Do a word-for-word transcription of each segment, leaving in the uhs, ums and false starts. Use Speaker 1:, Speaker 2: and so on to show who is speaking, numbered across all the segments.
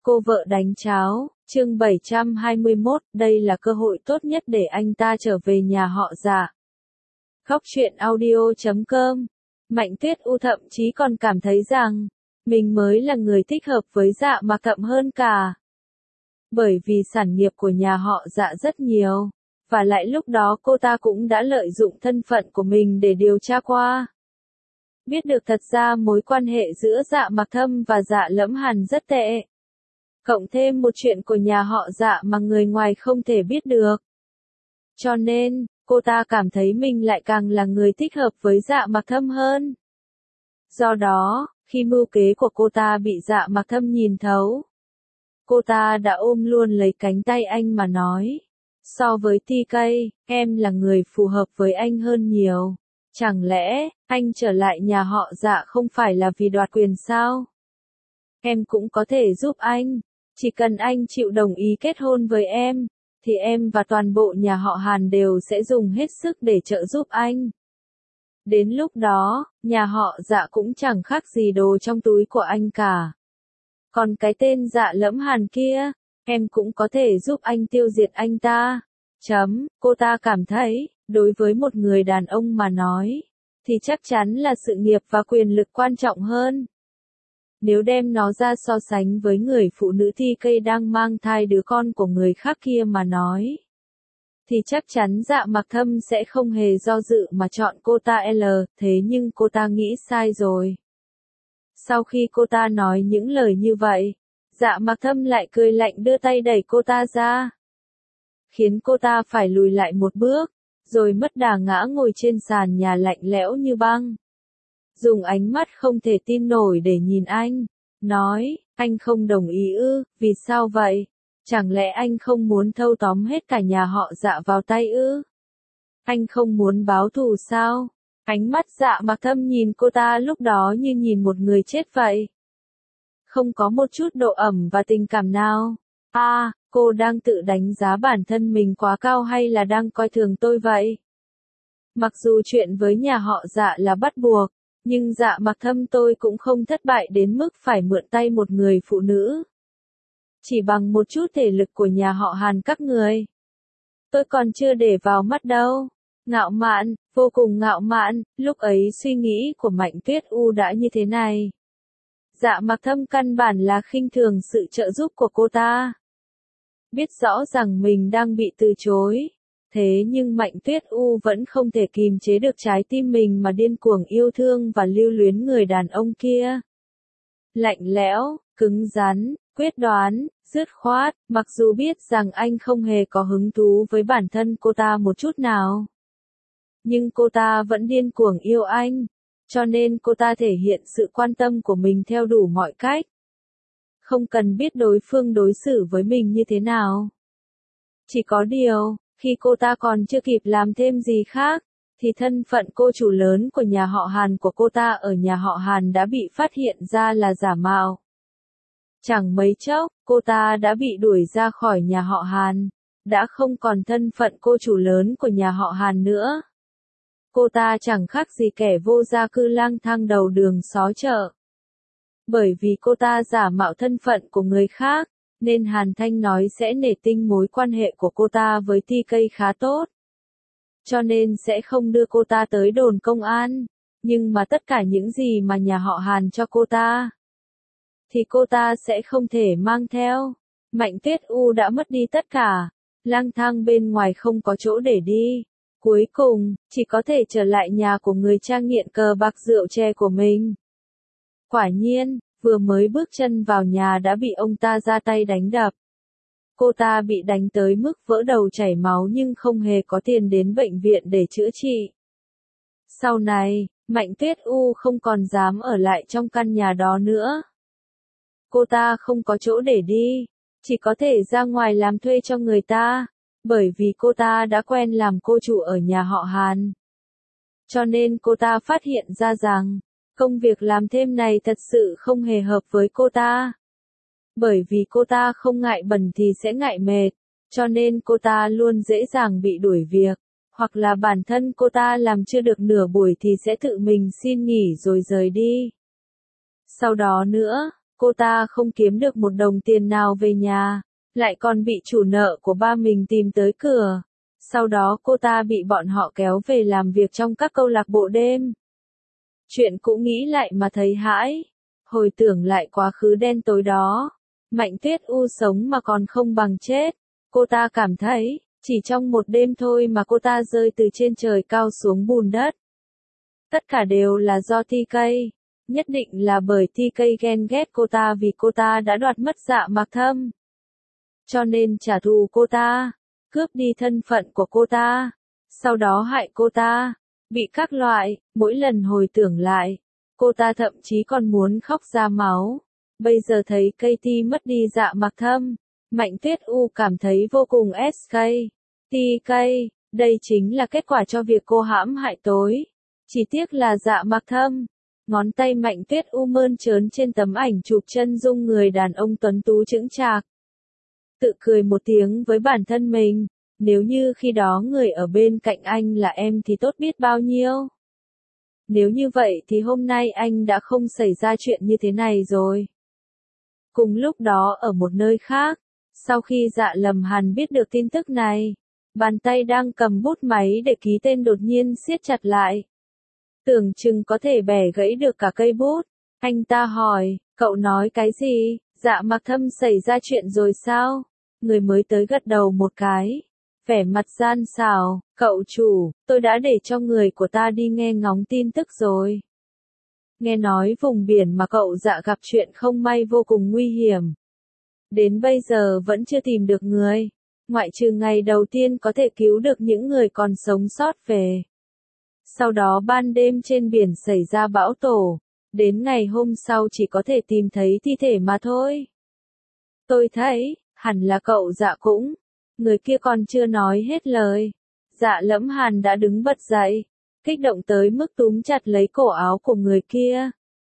Speaker 1: Cô vợ đánh cháo, chương bảy trăm hai mươi mốt, đây là cơ hội tốt nhất để anh ta trở về nhà họ Dạ. Khóc chuyện audio chấm com. Mạnh Tuyết U thậm chí còn cảm thấy rằng, mình mới là người thích hợp với Dạ Mặc Thậm hơn cả. Bởi vì sản nghiệp của nhà họ Dạ rất nhiều, và lại lúc đó cô ta cũng đã lợi dụng thân phận của mình để điều tra qua. Biết được thật ra mối quan hệ giữa Dạ Mặc Thâm và Dạ Lẫm Hàn rất tệ. Cộng thêm một chuyện của nhà họ Dạ mà người ngoài không thể biết được. Cho nên, cô ta cảm thấy mình lại càng là người thích hợp với Dạ Mặc Thâm hơn. Do đó, khi mưu kế của cô ta bị Dạ Mặc Thâm nhìn thấu, cô ta đã ôm luôn lấy cánh tay anh mà nói, so với tê ca, em là người phù hợp với anh hơn nhiều. Chẳng lẽ, anh trở lại nhà họ Dạ không phải là vì đoạt quyền sao? Em cũng có thể giúp anh. Chỉ cần anh chịu đồng ý kết hôn với em, thì em và toàn bộ nhà họ Hàn đều sẽ dùng hết sức để trợ giúp anh. Đến lúc đó, nhà họ Dạ cũng chẳng khác gì đồ trong túi của anh cả. Còn cái tên Dạ Lẫm Hàn kia, em cũng có thể giúp anh tiêu diệt anh ta. Chấm, cô ta cảm thấy, đối với một người đàn ông mà nói, thì chắc chắn là sự nghiệp và quyền lực quan trọng hơn. Nếu đem nó ra so sánh với người phụ nữ tê ca đang mang thai đứa con của người khác kia mà nói, thì chắc chắn Dạ Mặc Thâm sẽ không hề do dự mà chọn cô ta L, thế nhưng cô ta nghĩ sai rồi. Sau khi cô ta nói những lời như vậy, Dạ Mặc Thâm lại cười lạnh đưa tay đẩy cô ta ra, khiến cô ta phải lùi lại một bước, rồi mất đà ngã ngồi trên sàn nhà lạnh lẽo như băng. Dùng ánh mắt không thể tin nổi để nhìn anh, nói, anh không đồng ý ư, vì sao vậy? Chẳng lẽ anh không muốn thâu tóm hết cả nhà họ Dạ vào tay ư? Anh không muốn báo thù sao? Ánh mắt Dạ Mặc Thâm nhìn cô ta lúc đó như nhìn một người chết vậy. Không có một chút độ ẩm và tình cảm nào. À, cô đang tự đánh giá bản thân mình quá cao hay là đang coi thường tôi vậy? Mặc dù chuyện với nhà họ Dạ là bắt buộc, nhưng Dạ Mặc Thâm tôi cũng không thất bại đến mức phải mượn tay một người phụ nữ. Chỉ bằng một chút thể lực của nhà họ Hàn các người. Tôi còn chưa để vào mắt đâu. Ngạo mạn, vô cùng ngạo mạn, lúc ấy suy nghĩ của Mạnh Tuyết U đã như thế này. Dạ Mặc Thâm căn bản là khinh thường sự trợ giúp của cô ta. Biết rõ rằng mình đang bị từ chối. Thế nhưng Mạnh Tuyết U vẫn không thể kìm chế được trái tim mình mà điên cuồng yêu thương và lưu luyến người đàn ông kia. Lạnh lẽo, cứng rắn, quyết đoán, dứt khoát, mặc dù biết rằng anh không hề có hứng thú với bản thân cô ta một chút nào. Nhưng cô ta vẫn điên cuồng yêu anh, cho nên cô ta thể hiện sự quan tâm của mình theo đủ mọi cách. Không cần biết đối phương đối xử với mình như thế nào. Chỉ có điều, khi cô ta còn chưa kịp làm thêm gì khác, thì thân phận cô chủ lớn của nhà họ Hàn của cô ta ở nhà họ Hàn đã bị phát hiện ra là giả mạo. Chẳng mấy chốc, cô ta đã bị đuổi ra khỏi nhà họ Hàn, đã không còn thân phận cô chủ lớn của nhà họ Hàn nữa. Cô ta chẳng khác gì kẻ vô gia cư lang thang đầu đường xó chợ. Bởi vì cô ta giả mạo thân phận của người khác, nên Hàn Thanh nói sẽ nể tinh mối quan hệ của cô ta với tê ca khá tốt. Cho nên sẽ không đưa cô ta tới đồn công an, nhưng mà tất cả những gì mà nhà họ Hàn cho cô ta, thì cô ta sẽ không thể mang theo. Mạnh Tuyết U đã mất đi tất cả, lang thang bên ngoài không có chỗ để đi. Cuối cùng, chỉ có thể trở lại nhà của người cha nghiện cờ bạc rượu chè của mình. Quả nhiên, vừa mới bước chân vào nhà đã bị ông ta ra tay đánh đập. Cô ta bị đánh tới mức vỡ đầu chảy máu nhưng không hề có tiền đến bệnh viện để chữa trị. Sau này, Mạnh Tuyết U không còn dám ở lại trong căn nhà đó nữa. Cô ta không có chỗ để đi, chỉ có thể ra ngoài làm thuê cho người ta, bởi vì cô ta đã quen làm cô chủ ở nhà họ Hàn. Cho nên cô ta phát hiện ra rằng, công việc làm thêm này thật sự không hề hợp với cô ta. Bởi vì cô ta không ngại bẩn thì sẽ ngại mệt, cho nên cô ta luôn dễ dàng bị đuổi việc, hoặc là bản thân cô ta làm chưa được nửa buổi thì sẽ tự mình xin nghỉ rồi rời đi. Sau đó nữa, cô cô ta không kiếm được một đồng tiền nào về nhà, lại còn bị chủ nợ của ba mình tìm tới cửa. Sau đó cô ta bị bọn họ kéo về làm việc trong các câu lạc bộ đêm. Chuyện cũng nghĩ lại mà thấy hãi, hồi tưởng lại quá khứ đen tối đó. Mạnh Tuyết U sống mà còn không bằng chết. Cô ta cảm thấy, chỉ trong một đêm thôi mà cô ta rơi từ trên trời cao xuống bùn đất. Tất cả đều là do tê ca, nhất định là bởi tê ca ghen ghét cô ta vì cô ta đã đoạt mất Dạ Mạc Thâm. Cho nên trả thù cô ta, cướp đi thân phận của cô ta, sau đó hại cô ta, bị các loại, mỗi lần hồi tưởng lại, cô ta thậm chí còn muốn khóc ra máu. Bây giờ thấy Katie mất đi Dạ Mạc Thâm, Mạnh Tuyết U cảm thấy vô cùng ét ca, tê ca, đây chính là kết quả cho việc cô hãm hại tối. Chỉ tiếc là Dạ Mạc Thâm. Ngón tay Mạnh Tuyết U mơn trớn trên tấm ảnh chụp chân dung người đàn ông tuấn tú chững chạc. Tự cười một tiếng với bản thân mình, nếu như khi đó người ở bên cạnh anh là em thì tốt biết bao nhiêu. Nếu như vậy thì hôm nay anh đã không xảy ra chuyện như thế này rồi. Cùng lúc đó ở một nơi khác, sau khi Dạ Lâm Hàn biết được tin tức này, bàn tay đang cầm bút máy để ký tên đột nhiên siết chặt lại. Tưởng chừng có thể bẻ gãy được cả cây bút. Anh ta hỏi, cậu nói cái gì? Dạ Mạc Thâm xảy ra chuyện rồi sao? Người mới tới gật đầu một cái. Vẻ mặt gian xảo, cậu chủ, tôi đã để cho người của ta đi nghe ngóng tin tức rồi. Nghe nói vùng biển mà cậu Dạ gặp chuyện không may vô cùng nguy hiểm. Đến bây giờ vẫn chưa tìm được người. Ngoại trừ ngày đầu tiên có thể cứu được những người còn sống sót về. Sau đó ban đêm trên biển xảy ra bão tổ, đến ngày hôm sau chỉ có thể tìm thấy thi thể mà thôi. Tôi thấy, hẳn là cậu Dạ cũng. Người kia còn chưa nói hết lời. Dạ Lẫm Hàn đã đứng bật dậy, kích động tới mức túm chặt lấy cổ áo của người kia.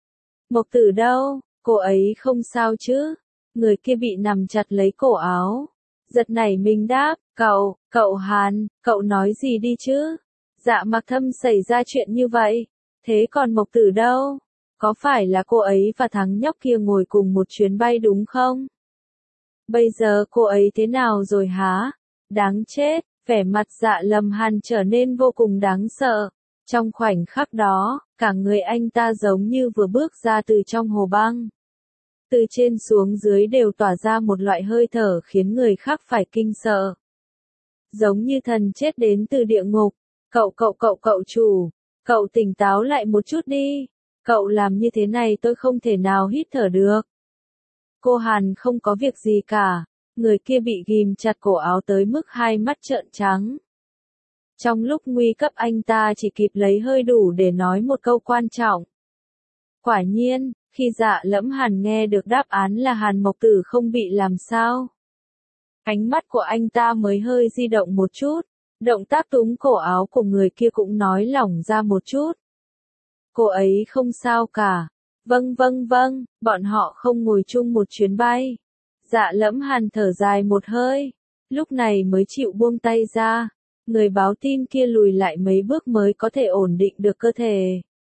Speaker 1: Mộc Tử đâu, cô ấy không sao chứ? Người kia bị nắm chặt lấy cổ áo. Giật nảy mình đáp, cậu, cậu Hàn, cậu nói gì đi chứ? Dạ Mạc Thâm xảy ra chuyện như vậy, thế còn Mộc Tử đâu? Có phải là cô ấy và thằng nhóc kia ngồi cùng một chuyến bay đúng không? Bây giờ cô ấy thế nào rồi hả? Đáng chết, vẻ mặt Dạ Lâm Hàn trở nên vô cùng đáng sợ. Trong khoảnh khắc đó, cả người anh ta giống như vừa bước ra từ trong hồ băng. Từ trên xuống dưới đều tỏa ra một loại hơi thở khiến người khác phải kinh sợ. Giống như thần chết đến từ địa ngục. Cậu cậu cậu cậu chủ, cậu tỉnh táo lại một chút đi. Cậu làm như thế này tôi không thể nào hít thở được. Cô Hàn không có việc gì cả. Người kia bị ghim chặt cổ áo tới mức hai mắt trợn trắng. Trong lúc nguy cấp anh ta chỉ kịp lấy hơi đủ để nói một câu quan trọng. Quả nhiên, khi Dạ Lẫm Hàn nghe được đáp án là Hàn Mộc Tử không bị làm sao. Ánh mắt của anh ta mới hơi di động một chút. Động tác túm cổ áo của người kia cũng nói lỏng ra một chút. Cô ấy không sao cả. Vâng vâng vâng, bọn họ không ngồi chung một chuyến bay. Dạ Lẫm Hàn thở dài một hơi. Lúc này mới chịu buông tay ra. Người báo tin kia lùi lại mấy bước mới có thể ổn định được cơ thể.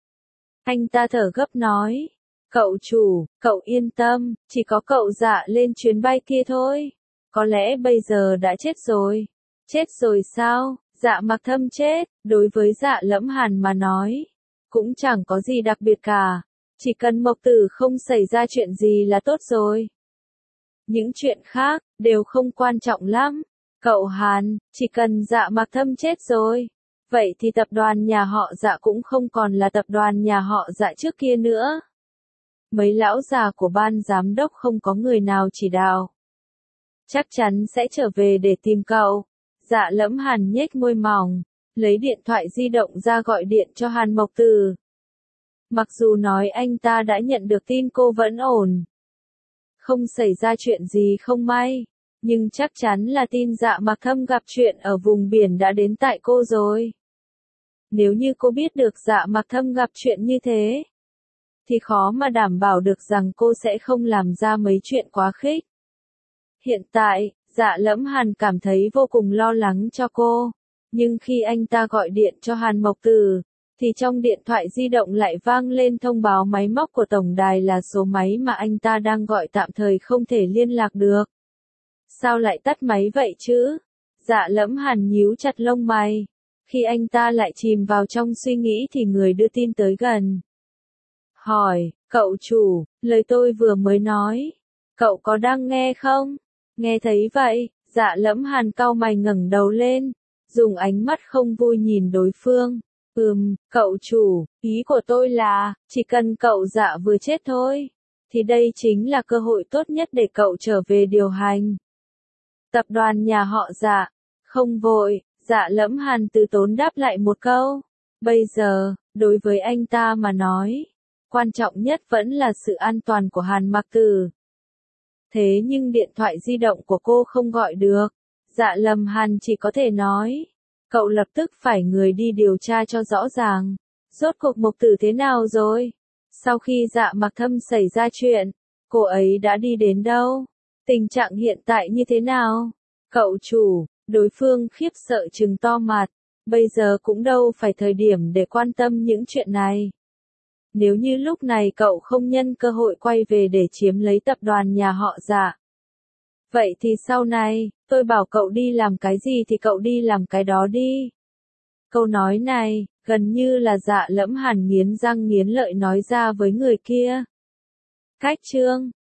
Speaker 1: Anh ta thở gấp nói. Cậu chủ, cậu yên tâm, chỉ có cậu Dạ lên chuyến bay kia thôi. Có lẽ bây giờ đã chết rồi. Chết rồi sao? Dạ Mạc Thâm chết, đối với Dạ Lẫm Hàn mà nói, cũng chẳng có gì đặc biệt cả. Chỉ cần Mộc Tử không xảy ra chuyện gì là tốt rồi. Những chuyện khác, đều không quan trọng lắm. Cậu Hàn, chỉ cần Dạ Mạc Thâm chết rồi. Vậy thì tập đoàn nhà họ Dạ cũng không còn là tập đoàn nhà họ Dạ trước kia nữa. Mấy lão già của ban giám đốc không có người nào chỉ đạo. Chắc chắn sẽ trở về để tìm cậu. Dạ Lẫm Hàn nhếch môi mỏng, lấy điện thoại di động ra gọi điện cho Hàn Mộc Tử. Mặc dù nói anh ta đã nhận được tin cô vẫn ổn, không xảy ra chuyện gì không may, nhưng chắc chắn là tin Dạ Mạc Thâm gặp chuyện ở vùng biển đã đến tại cô rồi. Nếu như cô biết được Dạ Mạc Thâm gặp chuyện như thế, thì khó mà đảm bảo được rằng cô sẽ không làm ra mấy chuyện quá khích. Hiện tại, Dạ Lẫm Hàn cảm thấy vô cùng lo lắng cho cô, nhưng khi anh ta gọi điện cho Hàn Mộc Tử, thì trong điện thoại di động lại vang lên thông báo máy móc của tổng đài là số máy mà anh ta đang gọi tạm thời không thể liên lạc được. Sao lại tắt máy vậy chứ? Dạ Lẫm Hàn nhíu chặt lông mày. Khi anh ta lại chìm vào trong suy nghĩ thì người đưa tin tới gần. Hỏi, cậu chủ, lời tôi vừa mới nói, cậu có đang nghe không? Nghe thấy vậy, Dạ Lẫm Hàn cau mày ngẩng đầu lên, dùng ánh mắt không vui nhìn đối phương. Ừm, cậu chủ, ý của tôi là, chỉ cần cậu Dạ vừa chết thôi, thì đây chính là cơ hội tốt nhất để cậu trở về điều hành tập đoàn nhà họ Dạ. Không vội, Dạ Lẫm Hàn từ tốn đáp lại một câu. Bây giờ, đối với anh ta mà nói, quan trọng nhất vẫn là sự an toàn của Hàn Mặc Tử. Thế nhưng điện thoại di động của cô không gọi được. Dạ Lâm Hàn chỉ có thể nói, cậu lập tức phải người đi điều tra cho rõ ràng. Rốt cuộc Mộc Tử thế nào rồi? Sau khi Dạ Mặc Thâm xảy ra chuyện, cô ấy đã đi đến đâu? Tình trạng hiện tại như thế nào? Cậu chủ, đối phương khiếp sợ trừng to mặt. Bây giờ cũng đâu phải thời điểm để quan tâm những chuyện này. Nếu như lúc này cậu không nhân cơ hội quay về để chiếm lấy tập đoàn nhà họ Dạ, vậy thì sau này, tôi bảo cậu đi làm cái gì thì cậu đi làm cái đó đi. Câu nói này, gần như là Dạ Lẫm Hàn nghiến răng nghiến lợi nói ra với người kia. Cách chương